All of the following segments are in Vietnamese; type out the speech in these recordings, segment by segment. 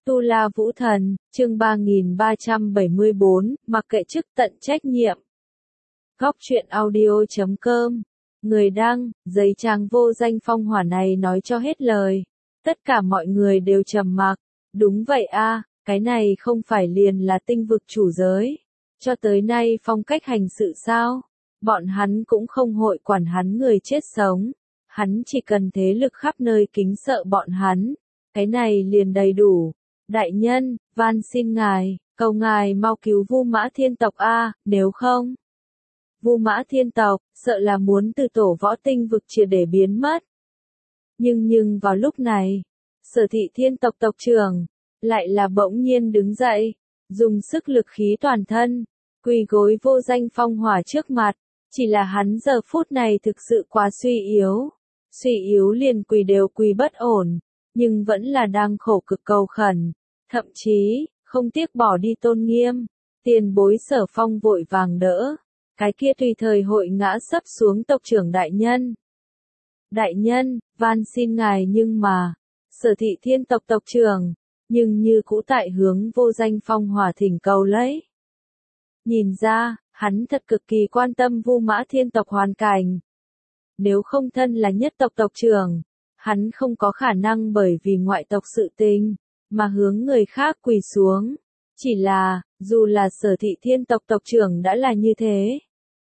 Tu La Vũ Thần, chương 3374, mặc kệ chức tận trách nhiệm. Góc truyện audio.com. Người đăng, giấy trang vô danh phong hỏa này nói cho hết lời. Tất cả mọi người đều trầm mặc. Đúng vậy a, cái này không phải liền là tinh vực chủ giới. Cho tới nay phong cách hành sự sao? Bọn hắn cũng không hội quản hắn người chết sống. Hắn chỉ cần thế lực khắp nơi kính sợ bọn hắn. Cái này liền đầy đủ. Đại nhân, van xin ngài, cầu ngài mau cứu Vu Mã Thiên tộc a, nếu không, Vu Mã Thiên tộc sợ là muốn từ tổ võ tinh vực triệt để biến mất. Nhưng vào lúc này, Sở Thị Thiên tộc tộc trưởng lại là bỗng nhiên đứng dậy, dùng sức lực khí toàn thân, quỳ gối Vô Danh Phong Hỏa trước mặt. Chỉ là hắn giờ phút này thực sự quá suy yếu liền quỳ đều quỳ bất ổn. Nhưng vẫn là đang khổ cực cầu khẩn, thậm chí, không tiếc bỏ đi tôn nghiêm. Tiền bối Sở Phong vội vàng đỡ, cái kia tùy thời hội ngã sấp xuống tộc trưởng đại nhân. Đại nhân, van xin ngài nhưng mà, Sở Thị Thiên tộc tộc trưởng, nhưng như cũ tại hướng Vô Danh Phong Hỏa thỉnh cầu lấy. Nhìn ra, hắn thật cực kỳ quan tâm Vu Mã Thiên tộc hoàn cảnh. Nếu không thân là nhất tộc tộc trưởng, hắn không có khả năng bởi vì ngoại tộc sự tình, mà hướng người khác quỳ xuống. Chỉ là, dù là Sở Thị Thiên tộc tộc trưởng đã là như thế.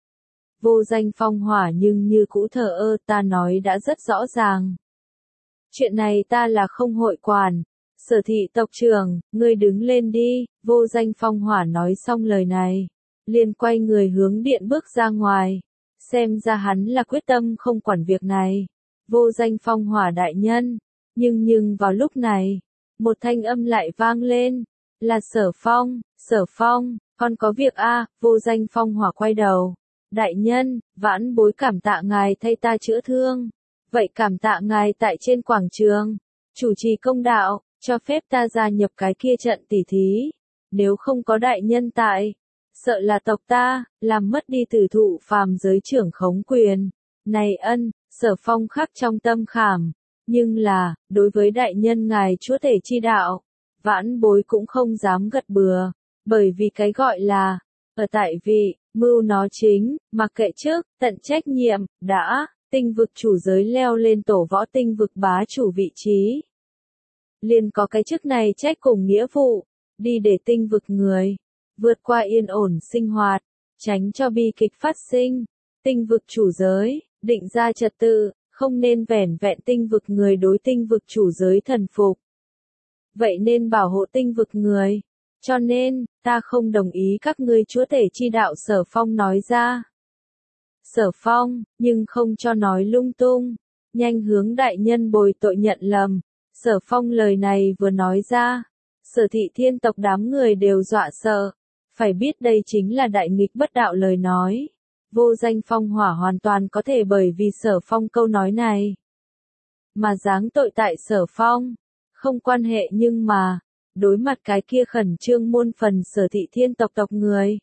Vô Danh Phong Hỏa nhưng như cũ thờ ơ, ta nói đã rất rõ ràng. Chuyện này ta là không hội quản. Sở Thị tộc trưởng, ngươi đứng lên đi. Vô Danh Phong Hỏa nói xong lời này, liền quay người hướng điện bước ra ngoài. Xem ra hắn là quyết tâm không quản việc này. Vô Danh Phong Hỏa đại nhân. Nhưng vào lúc này, một thanh âm lại vang lên. Là Sở Phong, con có việc a. Vô Danh Phong Hỏa quay đầu. Đại nhân, vãn bối cảm tạ ngài thay ta chữa thương. Vậy cảm tạ ngài tại trên quảng trường, chủ trì công đạo, cho phép ta gia nhập cái kia trận tỉ thí. Nếu không có đại nhân tại, sợ là tộc ta, làm mất đi tử thụ phàm giới trưởng khống quyền. Này ân, Sở Phong khắc trong tâm khảm. Nhưng là, đối với đại nhân ngài chúa tể chi đạo, vãn bối cũng không dám gật bừa. Bởi vì cái gọi là, ở tại vị, mưu nó chính, mặc kệ trước, tận trách nhiệm, đã, tinh vực chủ giới leo lên tổ võ tinh vực bá chủ vị trí. Liền có cái chức này trách cùng nghĩa vụ, đi để tinh vực người vượt qua yên ổn sinh hoạt, tránh cho bi kịch phát sinh. Tinh vực chủ giới, định ra trật tự, không nên vẻn vẹn tinh vực người đối tinh vực chủ giới thần phục. Vậy nên bảo hộ tinh vực người. Cho nên, ta không đồng ý các ngươi chúa tể chi đạo. Sở Phong nói ra. Sở Phong, nhưng không cho nói lung tung. Nhanh hướng đại nhân bồi tội nhận lầm. Sở Phong lời này vừa nói ra, Sở Thị Thiên tộc đám người đều dọa sợ. Phải biết đây chính là đại nghịch bất đạo lời nói. Vô Danh Phong Hỏa hoàn toàn có thể bởi vì Sở Phong câu nói này mà giáng tội tại Sở Phong. Không quan hệ nhưng mà, đối mặt cái kia khẩn trương muôn phần Sở Thị Thiên tộc tộc người,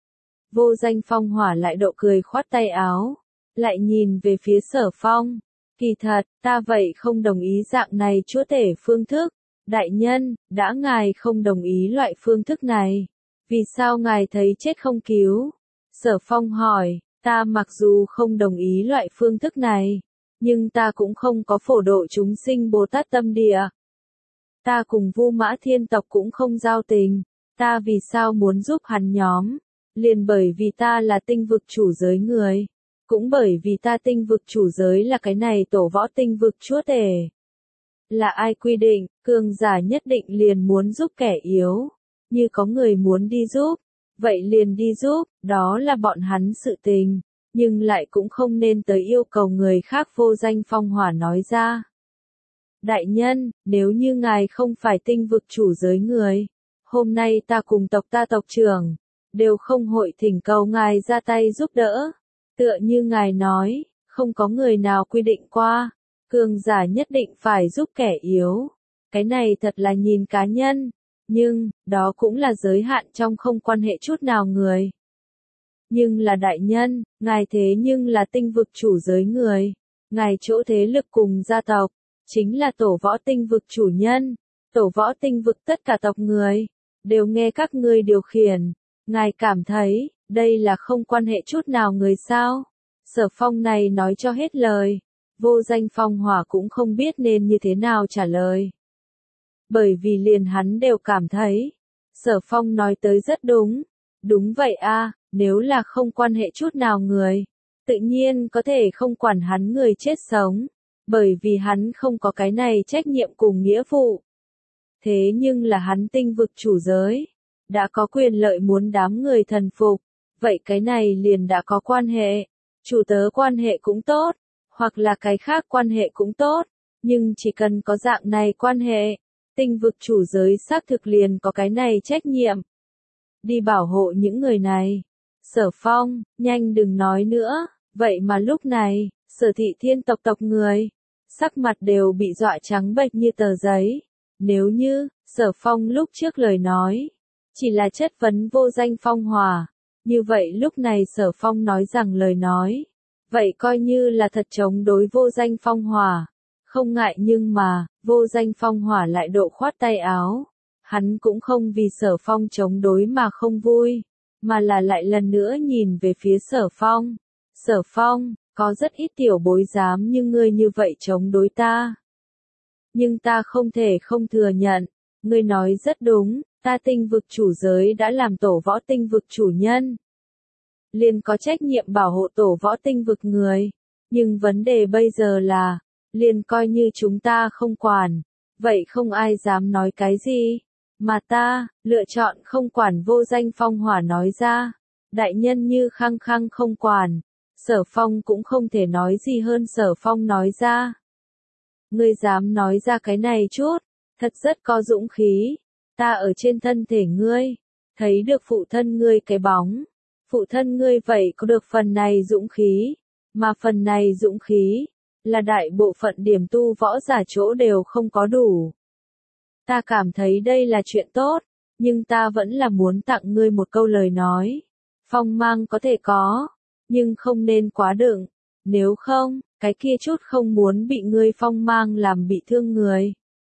Vô Danh Phong Hỏa lại độ cười khoát tay áo, lại nhìn về phía Sở Phong. Kỳ thật, ta vậy không đồng ý dạng này chúa tể phương thức. Đại nhân, đã ngài không đồng ý loại phương thức này, vì sao ngài thấy chết không cứu? Sở Phong hỏi, ta mặc dù không đồng ý loại phương thức này, nhưng ta cũng không có phổ độ chúng sinh Bồ Tát tâm địa. Ta cùng Vu Mã Thiên tộc cũng không giao tình, ta vì sao muốn giúp hắn nhóm? Liền bởi vì ta là tinh vực chủ giới người, cũng bởi vì ta tinh vực chủ giới là cái này tổ võ tinh vực chúa tể. Là ai quy định, cường giả nhất định liền muốn giúp kẻ yếu, như có người muốn đi giúp, vậy liền đi giúp, đó là bọn hắn sự tình, nhưng lại cũng không nên tới yêu cầu người khác. Vô Danh Phong Hỏa nói ra. Đại nhân, nếu như ngài không phải tinh vực chủ giới người, hôm nay ta cùng tộc ta tộc trưởng, đều không hội thỉnh cầu ngài ra tay giúp đỡ. Tựa như ngài nói, không có người nào quy định qua, cường giả nhất định phải giúp kẻ yếu. Cái này thật là nhìn cá nhân, nhưng, đó cũng là giới hạn trong không quan hệ chút nào người. Nhưng là đại nhân, ngài thế nhưng là tinh vực chủ giới người, ngài chỗ thế lực cùng gia tộc, chính là tổ võ tinh vực chủ nhân, tổ võ tinh vực tất cả tộc người, đều nghe các ngươi điều khiển. Ngài cảm thấy, đây là không quan hệ chút nào người sao? Sở Phong này nói cho hết lời. Vô Danh Phong Hỏa cũng không biết nên như thế nào trả lời. Bởi vì liền hắn đều cảm thấy, Sở Phong nói tới rất đúng. Đúng vậy a, nếu là không quan hệ chút nào người, tự nhiên có thể không quản hắn người chết sống, bởi vì hắn không có cái này trách nhiệm cùng nghĩa vụ. Thế nhưng là hắn tinh vực chủ giới, đã có quyền lợi muốn đám người thần phục, vậy cái này liền đã có quan hệ, chủ tớ quan hệ cũng tốt, hoặc là cái khác quan hệ cũng tốt, nhưng chỉ cần có dạng này quan hệ, tinh vực chủ giới xác thực liền có cái này trách nhiệm. Đi bảo hộ những người này. Sở Phong, nhanh đừng nói nữa, vậy mà lúc này, Sở Thị Thiên tộc người, sắc mặt đều bị dọa trắng bệch như tờ giấy. Nếu như, Sở Phong lúc trước lời nói, chỉ là chất vấn Vô Danh Phong Hỏa, như vậy lúc này Sở Phong nói rằng lời nói, vậy coi như là thật chống đối Vô Danh Phong Hỏa. Không ngại nhưng mà, Vô Danh Phong Hỏa lại độ khoát tay áo. Hắn cũng không vì Sở Phong chống đối mà không vui, mà là lại lần nữa nhìn về phía Sở Phong. Sở Phong, có rất ít tiểu bối dám như ngươi như vậy chống đối ta. Nhưng ta không thể không thừa nhận, ngươi nói rất đúng, ta tinh vực chủ giới đã làm tổ võ tinh vực chủ nhân. Liền có trách nhiệm bảo hộ tổ võ tinh vực người. Nhưng vấn đề bây giờ là, liền coi như chúng ta không quản, vậy không ai dám nói cái gì. Mà ta, lựa chọn không quản. Vô Danh Phong Hỏa nói ra. Đại nhân như khăng khăng không quản. Sở Phong cũng không thể nói gì hơn Sở Phong nói ra. Ngươi dám nói ra cái này chút, thật rất có dũng khí. Ta ở trên thân thể ngươi, thấy được phụ thân ngươi cái bóng. Phụ thân ngươi vậy có được phần này dũng khí, mà phần này dũng khí, là đại bộ phận điểm tu võ giả chỗ đều không có đủ. Ta cảm thấy đây là chuyện tốt, nhưng ta vẫn là muốn tặng ngươi một câu lời nói. Phong mang có thể có, nhưng không nên quá đựng, nếu không, cái kia chút không muốn bị ngươi phong mang làm bị thương người.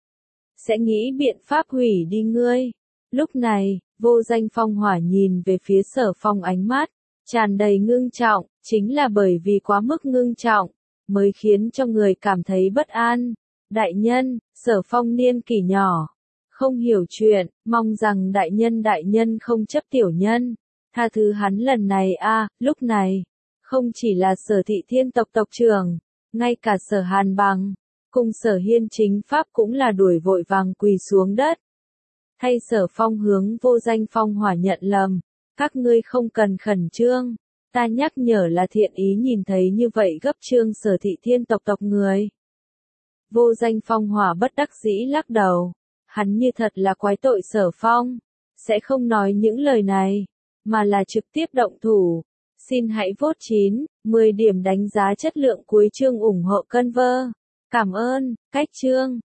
Sẽ nghĩ biện pháp hủy đi ngươi. Lúc này, Vô Danh Phong Hỏa nhìn về phía Sở Phong ánh mắt, tràn đầy ngưng trọng, chính là bởi vì quá mức ngưng trọng, mới khiến cho người cảm thấy bất an. Đại nhân, Sở Phong niên kỷ nhỏ, không hiểu chuyện, mong rằng đại nhân không chấp tiểu nhân, tha thứ hắn lần này a. Lúc này, không chỉ là Sở Thị Thiên tộc trưởng, ngay cả Sở Hàn Bằng, cùng Sở Hiên chính pháp cũng là đuổi vội vàng quỳ xuống đất. Thay Sở Phong hướng Vô Danh Phong Hỏa nhận lầm, các ngươi không cần khẩn trương, ta nhắc nhở là thiện ý nhìn thấy như vậy gấp trương Sở Thị Thiên tộc người. Vô Danh Phong Hỏa bất đắc dĩ lắc đầu, hắn như thật là quái tội Sở Phong, sẽ không nói những lời này, mà là trực tiếp động thủ. Xin hãy vote 9, 10 điểm đánh giá chất lượng cuối chương ủng hộ Conver. Cảm ơn, cách chương.